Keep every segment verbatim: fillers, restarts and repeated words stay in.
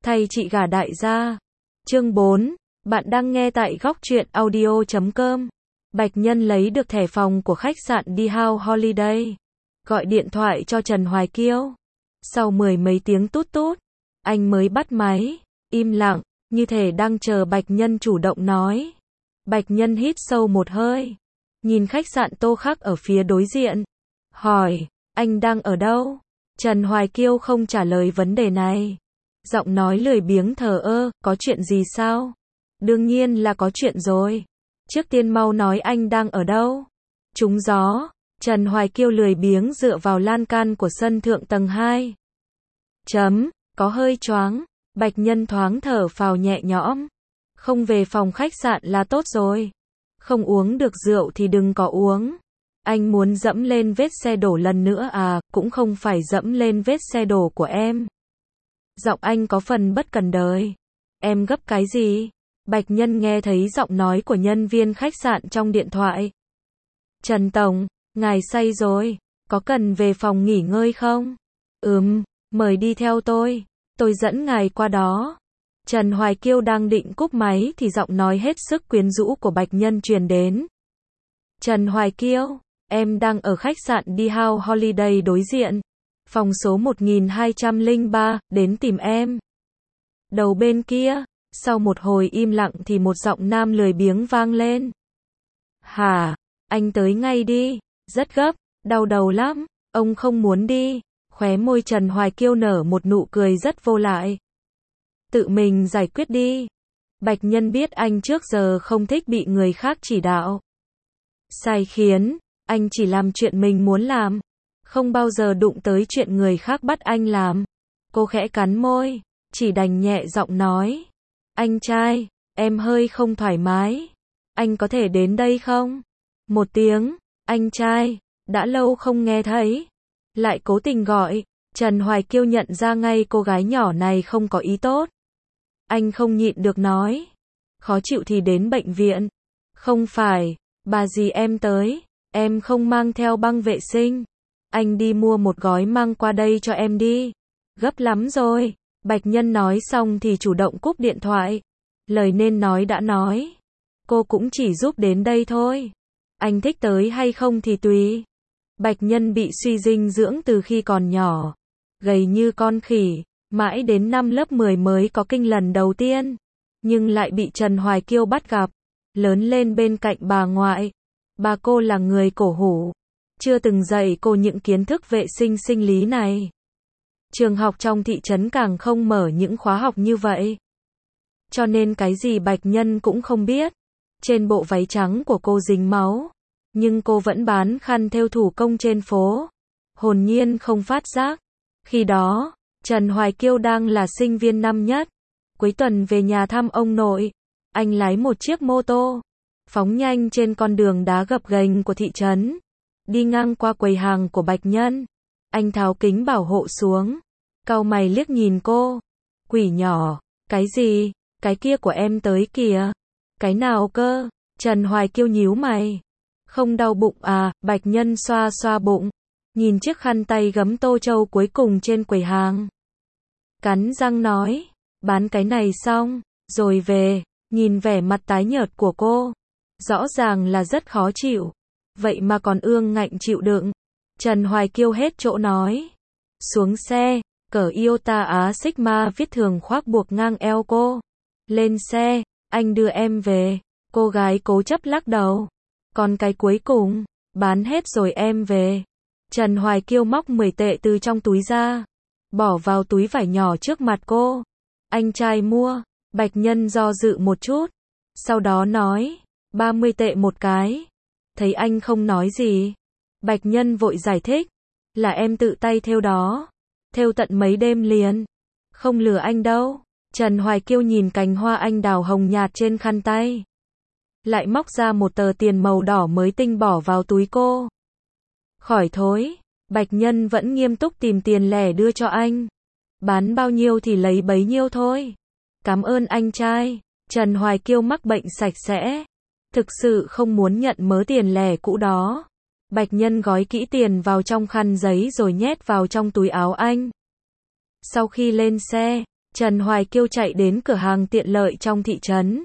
Thay chị gả đại gia. Chương bốn. Bạn đang nghe tại góc truyện audio chấm com. Bạch Nhân lấy được thẻ phòng của khách sạn đi House Holiday. Gọi điện thoại cho Trần Hoài Kiêu. Sau mười mấy tiếng tút tút, anh mới bắt máy. Im lặng, như thể đang chờ Bạch Nhân chủ động nói. Bạch Nhân hít sâu một hơi. Nhìn khách sạn Tô Khắc ở phía đối diện. Hỏi, anh đang ở đâu? Trần Hoài Kiêu không trả lời vấn đề này. Giọng nói lười biếng thờ ơ, có chuyện gì sao? Đương nhiên là có chuyện rồi. Trước tiên mau nói anh đang ở đâu? Trúng gió. Trần Hoài Kiêu lười biếng dựa vào lan can của sân thượng tầng hai. Chấm, có hơi choáng. Bạch Nhân thoáng thở phào nhẹ nhõm. Không về phòng khách sạn là tốt rồi. Không uống được rượu thì đừng có uống. Anh muốn dẫm lên vết xe đổ lần nữa à, cũng không phải dẫm lên vết xe đổ của em. Giọng anh có phần bất cần đời. Em gấp cái gì? Bạch Nhân nghe thấy giọng nói của nhân viên khách sạn trong điện thoại. Trần Tổng, ngài say rồi, có cần về phòng nghỉ ngơi không? Ừm, mời đi theo tôi, tôi dẫn ngài qua đó. Trần Hoài Kiêu đang định cúp máy thì giọng nói hết sức quyến rũ của Bạch Nhân truyền đến. Trần Hoài Kiêu, em đang ở khách sạn đi House Holiday đối diện. Phòng số một nghìn hai trăm lẻ ba, đến tìm em. Đầu bên kia, sau một hồi im lặng thì một giọng nam lười biếng vang lên. Hả, anh tới ngay đi, rất gấp, đau đầu lắm, ông không muốn đi. Khóe môi Trần Hoài Kiêu nở một nụ cười rất vô lại. Tự mình giải quyết đi. Bạch Nhân biết anh trước giờ không thích bị người khác chỉ đạo. Sai khiến, anh chỉ làm chuyện mình muốn làm. Không bao giờ đụng tới chuyện người khác bắt anh làm. Cô khẽ cắn môi, chỉ đành nhẹ giọng nói. Anh trai, em hơi không thoải mái. Anh có thể đến đây không? Một tiếng, anh trai, đã lâu không nghe thấy. Lại cố tình gọi, Trần Hoài Kiêu nhận ra ngay cô gái nhỏ này không có ý tốt. Anh không nhịn được nói. Khó chịu thì đến bệnh viện. Không phải, bà dì em tới, em không mang theo băng vệ sinh. Anh đi mua một gói mang qua đây cho em đi. Gấp lắm rồi. Bạch Nhân nói xong thì chủ động cúp điện thoại. Lời nên nói đã nói. Cô cũng chỉ giúp đến đây thôi. Anh thích tới hay không thì tùy. Bạch Nhân bị suy dinh dưỡng từ khi còn nhỏ. Gầy như con khỉ. Mãi đến năm lớp mười mới có kinh lần đầu tiên. Nhưng lại bị Trần Hoài Kiêu bắt gặp. Lớn lên bên cạnh bà ngoại. Bà cô là người cổ hủ. Chưa từng dạy cô những kiến thức vệ sinh sinh lý này. Trường học trong thị trấn càng không mở những khóa học như vậy. Cho nên cái gì Bạch Nhân cũng không biết. Trên bộ váy trắng của cô dính máu. Nhưng cô vẫn bán khăn thêu thủ công trên phố. Hồn nhiên không phát giác. Khi đó, Trần Hoài Kiêu đang là sinh viên năm nhất. Cuối tuần về nhà thăm ông nội. Anh lái một chiếc mô tô. Phóng nhanh trên con đường đá gập ghềnh của thị trấn. Đi ngang qua quầy hàng của Bạch Nhân. Anh tháo kính bảo hộ xuống. Cau mày liếc nhìn cô. Quỷ nhỏ, cái gì? Cái kia của em tới kìa. Cái nào cơ? Trần Hoài Kiêu nhíu mày. Không đau bụng à? Bạch Nhân xoa xoa bụng. Nhìn chiếc khăn tay gấm tô châu cuối cùng trên quầy hàng. Cắn răng nói. Bán cái này xong, rồi về. Nhìn vẻ mặt tái nhợt của cô. Rõ ràng là rất khó chịu. Vậy mà còn ương ngạnh chịu đựng. Trần Hoài Kiêu hết chỗ nói. Xuống xe, cởi Iota Á Sigma viết thường khoác buộc ngang eo cô. Lên xe, anh đưa em về. Cô gái cố chấp lắc đầu. Còn cái cuối cùng, bán hết rồi em về. Trần Hoài Kiêu móc mười tệ từ trong túi ra. Bỏ vào túi vải nhỏ trước mặt cô. Anh trai mua. Bạch Nhân do dự một chút. Sau đó nói, ba mươi tệ một cái. Thấy anh không nói gì. Bạch Nhân vội giải thích. Là em tự tay thêu đó. Thêu tận mấy đêm liền. Không lừa anh đâu. Trần Hoài Kiêu nhìn cành hoa anh đào hồng nhạt trên khăn tay. Lại móc ra một tờ tiền màu đỏ mới tinh bỏ vào túi cô. Khỏi thối. Bạch Nhân vẫn nghiêm túc tìm tiền lẻ đưa cho anh. Bán bao nhiêu thì lấy bấy nhiêu thôi. Cảm ơn anh trai. Trần Hoài Kiêu mắc bệnh sạch sẽ. Thực sự không muốn nhận mớ tiền lẻ cũ đó. Bạch Nhân gói kỹ tiền vào trong khăn giấy rồi nhét vào trong túi áo anh. Sau khi lên xe, Trần Hoài Kiêu chạy đến cửa hàng tiện lợi trong thị trấn.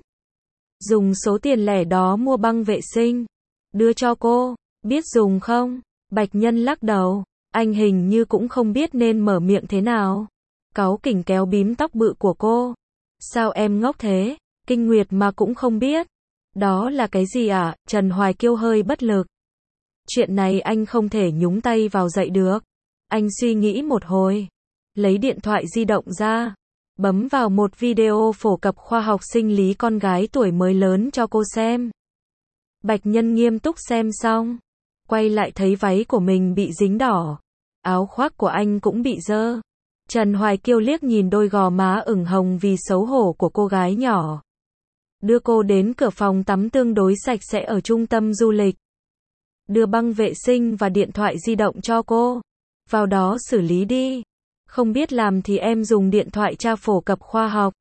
Dùng số tiền lẻ đó mua băng vệ sinh. Đưa cho cô. Biết dùng không? Bạch Nhân lắc đầu. Anh hình như cũng không biết nên mở miệng thế nào. Cáu kỉnh kéo bím tóc bự của cô. Sao em ngốc thế? Kinh nguyệt mà cũng không biết. Đó là cái gì ạ? À? Trần Hoài Kiêu hơi bất lực. Chuyện này anh không thể nhúng tay vào dạy được. Anh suy nghĩ một hồi. Lấy điện thoại di động ra. Bấm vào một video phổ cập khoa học sinh lý con gái tuổi mới lớn cho cô xem. Bạch Nhân nghiêm túc xem xong. Quay lại thấy váy của mình bị dính đỏ. Áo khoác của anh cũng bị dơ. Trần Hoài Kiêu liếc nhìn đôi gò má ửng hồng vì xấu hổ của cô gái nhỏ. Đưa cô đến cửa phòng tắm tương đối sạch sẽ ở trung tâm du lịch. Đưa băng vệ sinh và điện thoại di động cho cô. Vào đó xử lý đi. Không biết làm thì em dùng điện thoại tra phổ cập khoa học.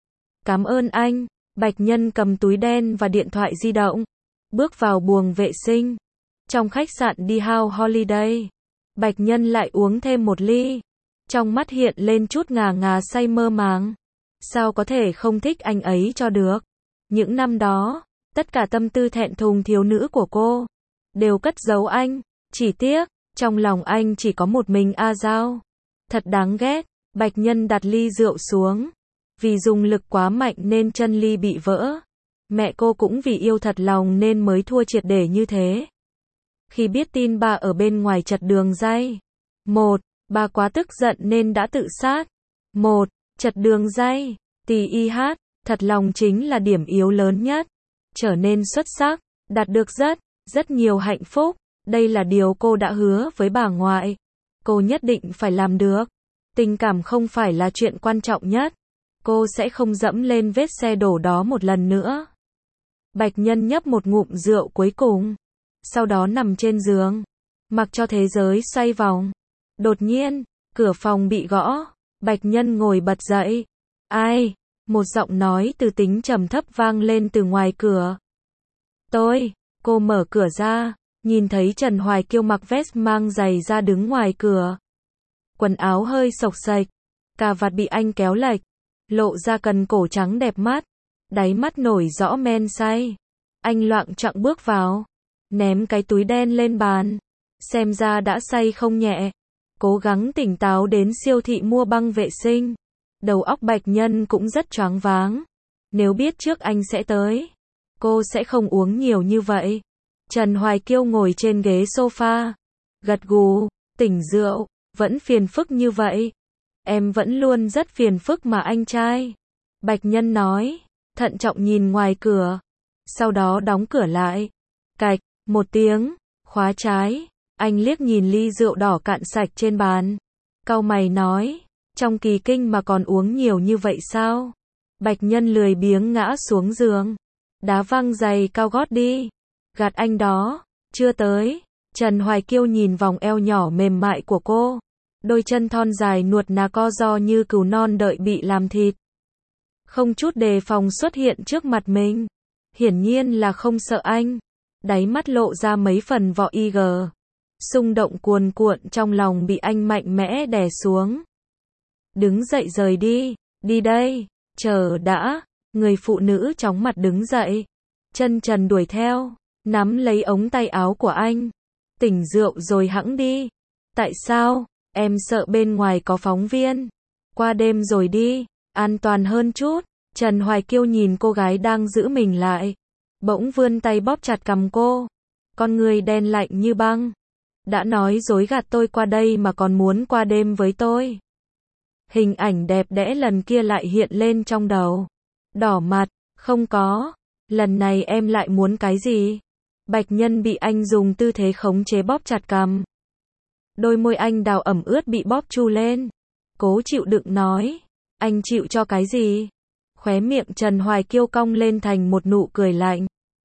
Cảm ơn anh. Bạch Nhân cầm túi đen và điện thoại di động. Bước vào buồng vệ sinh. Trong khách sạn đi House Holiday. Bạch Nhân lại uống thêm một ly. Trong mắt hiện lên chút ngà ngà say mơ màng. Sao có thể không thích anh ấy cho được. Những năm đó, tất cả tâm tư thẹn thùng thiếu nữ của cô đều cất giấu anh. Chỉ tiếc, trong lòng anh chỉ có một mình A Giao. Thật đáng ghét. Bạch Nhân đặt ly rượu xuống. Vì dùng lực quá mạnh nên chân ly bị vỡ. Mẹ cô cũng vì yêu thật lòng nên mới thua triệt để như thế. Khi biết tin bà ở bên ngoài chật đường dây. Một, bà quá tức giận nên đã tự sát. Một, chật đường dây. Tì y hát, thật lòng chính là điểm yếu lớn nhất. Trở nên xuất sắc, đạt được rất, rất nhiều hạnh phúc. Đây là điều cô đã hứa với bà ngoại. Cô nhất định phải làm được. Tình cảm không phải là chuyện quan trọng nhất. Cô sẽ không dẫm lên vết xe đổ đó một lần nữa. Bạch Nhân nhấp một ngụm rượu cuối cùng. Sau đó nằm trên giường. Mặc cho thế giới xoay vòng. Đột nhiên, cửa phòng bị gõ. Bạch Nhân ngồi bật dậy. Ai? Một giọng nói từ tính trầm thấp vang lên từ ngoài cửa. Tôi. Cô mở cửa ra. Nhìn thấy Trần Hoài Kiêu mặc vest mang giày ra đứng ngoài cửa. Quần áo hơi xộc xệch. Cà vạt bị anh kéo lệch. Lộ ra cần cổ trắng đẹp mắt. Đáy mắt nổi rõ men say. Anh loạng choạng bước vào. Ném cái túi đen lên bàn. Xem ra đã say không nhẹ. Cố gắng tỉnh táo đến siêu thị mua băng vệ sinh. Đầu óc Bạch Nhân cũng rất choáng váng. Nếu biết trước anh sẽ tới, cô sẽ không uống nhiều như vậy. Trần Hoài Kiêu ngồi trên ghế sofa. Gật gù, tỉnh rượu, vẫn phiền phức như vậy. Em vẫn luôn rất phiền phức mà anh trai. Bạch Nhân nói, thận trọng nhìn ngoài cửa. Sau đó đóng cửa lại. Cạch, một tiếng, khóa trái. Anh liếc nhìn ly rượu đỏ cạn sạch trên bàn. Cau mày nói, trong kỳ kinh mà còn uống nhiều như vậy sao? Bạch Nhân lười biếng ngã xuống giường. Đá văng giày cao gót đi. Gạt anh đó, chưa tới. Trần Hoài Kiêu nhìn vòng eo nhỏ mềm mại của cô. Đôi chân thon dài nuột nà co ro như cừu non đợi bị làm thịt. Không chút đề phòng xuất hiện trước mặt mình. Hiển nhiên là không sợ anh. Đáy mắt lộ ra mấy phần vỏ y gờ. Xung động cuồn cuộn trong lòng bị anh mạnh mẽ đè xuống. Đứng dậy rời đi. Đi đây. Chờ đã. Người phụ nữ chóng mặt đứng dậy. Chân trần đuổi theo. Nắm lấy ống tay áo của anh. Tỉnh rượu rồi hẵng đi. Tại sao? Em sợ bên ngoài có phóng viên. Qua đêm rồi đi. An toàn hơn chút. Trần Hoài Kiêu nhìn cô gái đang giữ mình lại. Bỗng vươn tay bóp chặt cằm cô. Con người đen lạnh như băng. Đã nói dối gạt tôi qua đây mà còn muốn qua đêm với tôi. Hình ảnh đẹp đẽ lần kia lại hiện lên trong đầu. Đỏ mặt, không có. Lần này em lại muốn cái gì? Bạch Nhân bị anh dùng tư thế khống chế bóp chặt cằm. Đôi môi anh đào ẩm ướt bị bóp chu lên. Cố chịu đựng nói. Anh chịu cho cái gì? Khóe miệng Trần Hoài Kiêu cong lên thành một nụ cười lạnh.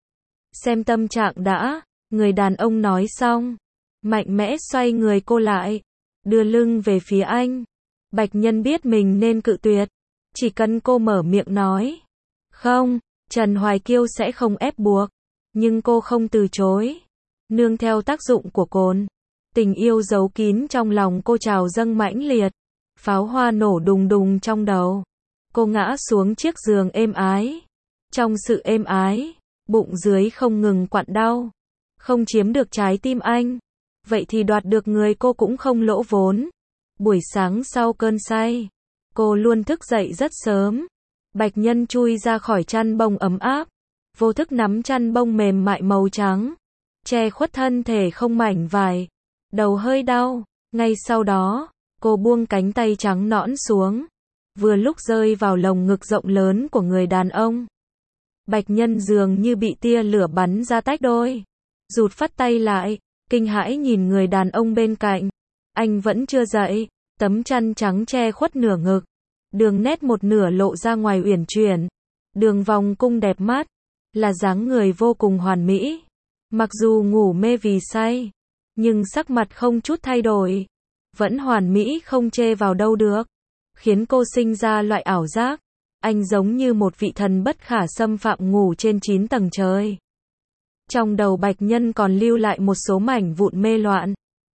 Xem tâm trạng đã. Người đàn ông nói xong. Mạnh mẽ xoay người cô lại. Đưa lưng về phía anh. Bạch Nhân biết mình nên cự tuyệt. Chỉ cần cô mở miệng nói. Không, Trần Hoài Kiêu sẽ không ép buộc. Nhưng cô không từ chối. Nương theo tác dụng của cồn. Tình yêu giấu kín trong lòng cô trào dâng mãnh liệt. Pháo hoa nổ đùng đùng trong đầu. Cô ngã xuống chiếc giường êm ái. Trong sự êm ái, bụng dưới không ngừng quặn đau. Không chiếm được trái tim anh, vậy thì đoạt được người cô cũng không lỗ vốn. Buổi sáng sau cơn say, cô luôn thức dậy rất sớm. Bạch Nhân chui ra khỏi chăn bông ấm áp, vô thức nắm chăn bông mềm mại màu trắng, che khuất thân thể không mảnh vải. Đầu hơi đau, ngay sau đó, cô buông cánh tay trắng nõn xuống, vừa lúc rơi vào lồng ngực rộng lớn của người đàn ông. Bạch Nhân dường như bị tia lửa bắn ra tách đôi, rụt phắt tay lại, kinh hãi nhìn người đàn ông bên cạnh. Anh vẫn chưa dậy, tấm chăn trắng che khuất nửa ngực, đường nét một nửa lộ ra ngoài uyển chuyển, đường vòng cung đẹp mắt, là dáng người vô cùng hoàn mỹ. Mặc dù ngủ mê vì say, nhưng sắc mặt không chút thay đổi, vẫn hoàn mỹ không chê vào đâu được, khiến cô sinh ra loại ảo giác, anh giống như một vị thần bất khả xâm phạm ngủ trên chín tầng trời. Trong đầu Bạch Nhân còn lưu lại một số mảnh vụn mê loạn.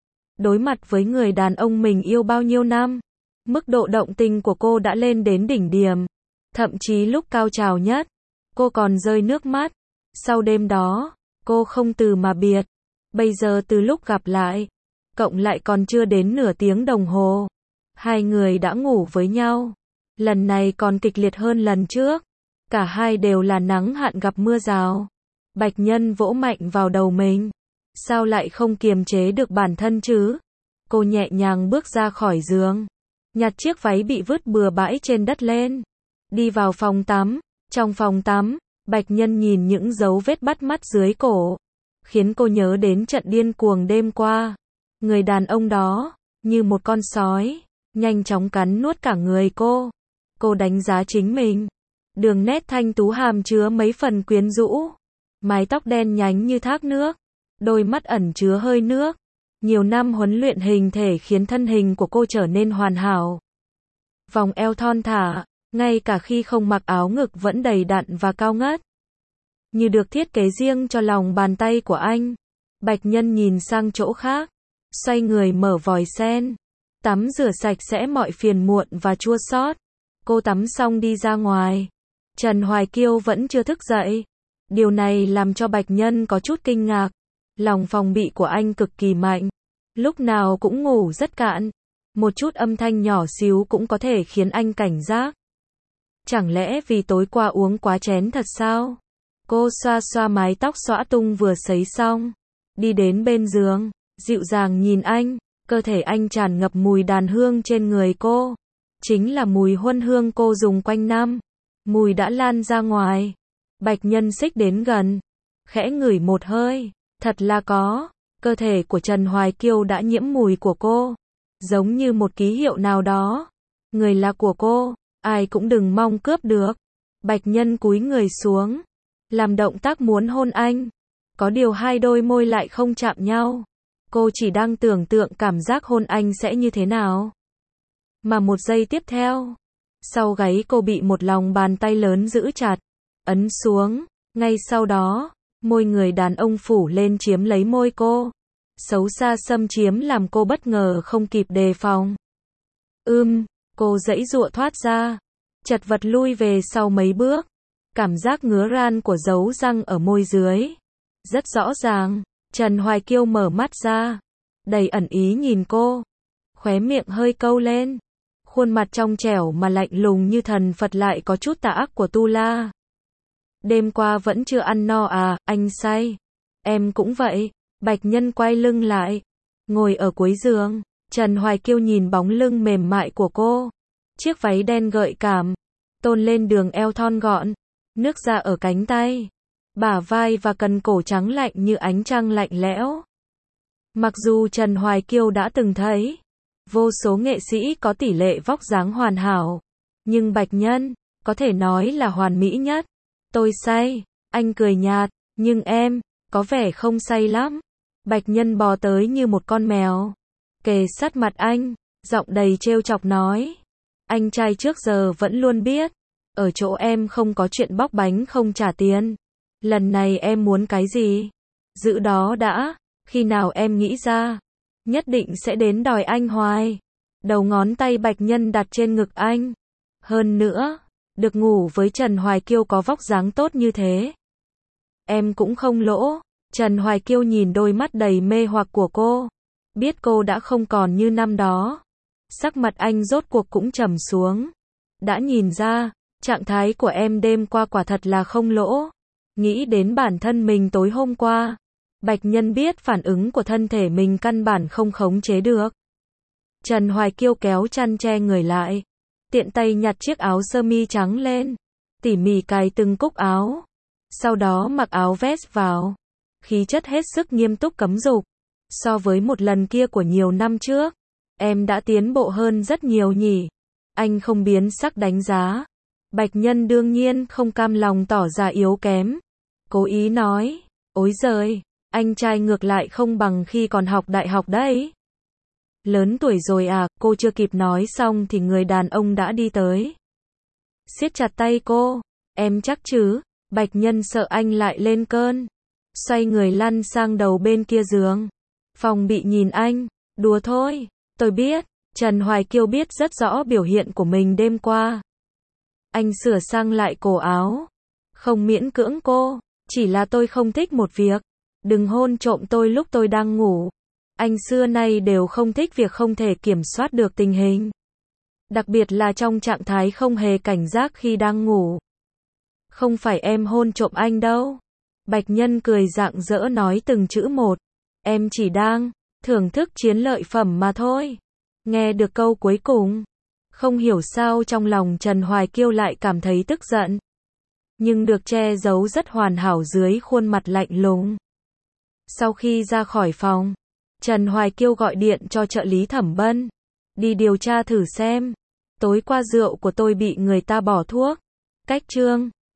Đối mặt với người đàn ông mình yêu bao nhiêu năm, mức độ động tình của cô đã lên đến đỉnh điểm. Thậm chí lúc cao trào nhất, cô còn rơi nước mắt. Sau đêm đó, cô không từ mà biệt. Bây giờ từ lúc gặp lại, cộng lại còn chưa đến nửa tiếng đồng hồ, hai người đã ngủ với nhau. Lần này còn kịch liệt hơn lần trước. Cả hai đều là nắng hạn gặp mưa rào. Bạch Nhân vỗ mạnh vào đầu mình. Sao lại không kiềm chế được bản thân chứ? Cô nhẹ nhàng bước ra khỏi giường, nhặt chiếc váy bị vứt bừa bãi trên đất lên, đi vào phòng tắm. Trong phòng tắm, Bạch Nhân nhìn những dấu vết bắt mắt dưới cổ, khiến cô nhớ đến trận điên cuồng đêm qua. Người đàn ông đó, như một con sói, nhanh chóng cắn nuốt cả người cô. Cô đánh giá chính mình. Đường nét thanh tú hàm chứa mấy phần quyến rũ. Mái tóc đen nhánh như thác nước. Đôi mắt ẩn chứa hơi nước. Nhiều năm huấn luyện hình thể khiến thân hình của cô trở nên hoàn hảo. Vòng eo thon thả, ngay cả khi không mặc áo ngực vẫn đầy đặn và cao ngất. Như được thiết kế riêng cho lòng bàn tay của anh. Bạch Nhân nhìn sang chỗ khác, xoay người mở vòi sen, tắm rửa sạch sẽ mọi phiền muộn và chua xót. Cô tắm xong đi ra ngoài. Trần Hoài Kiêu vẫn chưa thức dậy. Điều này làm cho Bạch Nhân có chút kinh ngạc. Lòng phòng bị của anh cực kỳ mạnh, lúc nào cũng ngủ rất cạn. Một chút âm thanh nhỏ xíu cũng có thể khiến anh cảnh giác. Chẳng lẽ vì tối qua uống quá chén thật sao? Cô xoa xoa mái tóc xõa tung vừa sấy xong, đi đến bên giường, dịu dàng nhìn anh. Cơ thể anh tràn ngập mùi đàn hương trên người cô, chính là mùi huân hương cô dùng quanh năm. Mùi đã lan ra ngoài. Bạch Nhân xích đến gần, khẽ ngửi một hơi. Thật là có. Cơ thể của Trần Hoài Kiêu đã nhiễm mùi của cô, giống như một ký hiệu nào đó. Người là của cô, ai cũng đừng mong cướp được. Bạch Nhân cúi người xuống, làm động tác muốn hôn anh. Có điều hai đôi môi lại không chạm nhau. Cô chỉ đang tưởng tượng cảm giác hôn anh sẽ như thế nào. Mà một giây tiếp theo, sau gáy cô bị một lòng bàn tay lớn giữ chặt, ấn xuống. Ngay sau đó, môi người đàn ông phủ lên chiếm lấy môi cô. Xấu xa xâm chiếm làm cô bất ngờ không kịp đề phòng. Ưm, cô giãy giụa thoát ra, chật vật lui về sau mấy bước. Cảm giác ngứa ran của dấu răng ở môi dưới rất rõ ràng. Trần Hoài Kiêu mở mắt ra, đầy ẩn ý nhìn cô, khóe miệng hơi câu lên. Khuôn mặt trong trẻo mà lạnh lùng như thần Phật lại có chút tà ác của Tu La. Đêm qua vẫn chưa ăn no à? Anh say. Em cũng vậy. Bạch Nhân quay lưng lại, ngồi ở cuối giường. Trần Hoài Kiêu nhìn bóng lưng mềm mại của cô. Chiếc váy đen gợi cảm, tôn lên đường eo thon gọn, nước da ở cánh tay, bả vai và cần cổ trắng lạnh như ánh trăng lạnh lẽo. Mặc dù Trần Hoài Kiêu đã từng thấy vô số nghệ sĩ có tỷ lệ vóc dáng hoàn hảo, nhưng Bạch Nhân có thể nói là hoàn mỹ nhất. Tôi say. Anh cười nhạt. Nhưng em có vẻ không say lắm. Bạch Nhân bò tới như một con mèo, kề sát mặt anh, giọng đầy trêu chọc nói. Anh trai trước giờ vẫn luôn biết, ở chỗ em không có chuyện bóc bánh không trả tiền. Lần này em muốn cái gì? Giữ đó đã, khi nào em nghĩ ra, nhất định sẽ đến đòi anh hoài. Đầu ngón tay Bạch Nhân đặt trên ngực anh. Hơn nữa, Được ngủ với Trần Hoài Kiêu có vóc dáng tốt như thế. Em cũng không lỗ. Trần Hoài Kiêu nhìn đôi mắt đầy mê hoặc của cô. Biết cô đã không còn như năm đó. Sắc mặt anh rốt cuộc cũng trầm xuống. Đã nhìn ra, trạng thái của em đêm qua quả thật là không lỗ. Nghĩ đến bản thân mình tối hôm qua. Bạch Nhân biết phản ứng của thân thể mình căn bản không khống chế được. Trần Hoài Kiêu kéo chăn che người lại. Tiện tay nhặt chiếc áo sơ mi trắng lên. Tỉ mỉ cài từng cúc áo. Sau đó mặc áo vest vào. Khí chất hết sức nghiêm túc cấm dục. So với một lần kia của nhiều năm trước, em đã tiến bộ hơn rất nhiều nhỉ. Anh không biến sắc đánh giá. Bạch Nhân đương nhiên không cam lòng tỏ ra yếu kém. Cố ý nói, ối giời, anh trai ngược lại không bằng khi còn học đại học đấy. Lớn tuổi rồi à, cô chưa kịp nói xong thì người đàn ông đã đi tới. Siết chặt tay cô, em chắc chứ? Bạch Nhân sợ anh lại lên cơn. Xoay người lăn sang đầu bên kia giường. Phòng bị nhìn anh, đùa thôi, tôi biết. Trần Hoài Kiêu biết rất rõ biểu hiện của mình đêm qua. Anh sửa sang lại cổ áo. Không miễn cưỡng cô, chỉ là tôi không thích một việc. Đừng hôn trộm tôi lúc tôi đang ngủ. Anh xưa nay đều không thích việc không thể kiểm soát được tình hình. Đặc biệt là trong trạng thái không hề cảnh giác khi đang ngủ. Không phải em hôn trộm anh đâu. Bạch Nhân cười rạng rỡ nói từng chữ một. Em chỉ đang thưởng thức chiến lợi phẩm mà thôi. Nghe được câu cuối cùng, không hiểu sao trong lòng Trần Hoài Kiêu lại cảm thấy tức giận. Nhưng được che giấu rất hoàn hảo dưới khuôn mặt lạnh lùng. Sau khi ra khỏi phòng, Trần Hoài Kiêu gọi điện cho trợ lý Thẩm Bân. Đi điều tra thử xem. Tối qua rượu của tôi bị người ta bỏ thuốc. Cách chương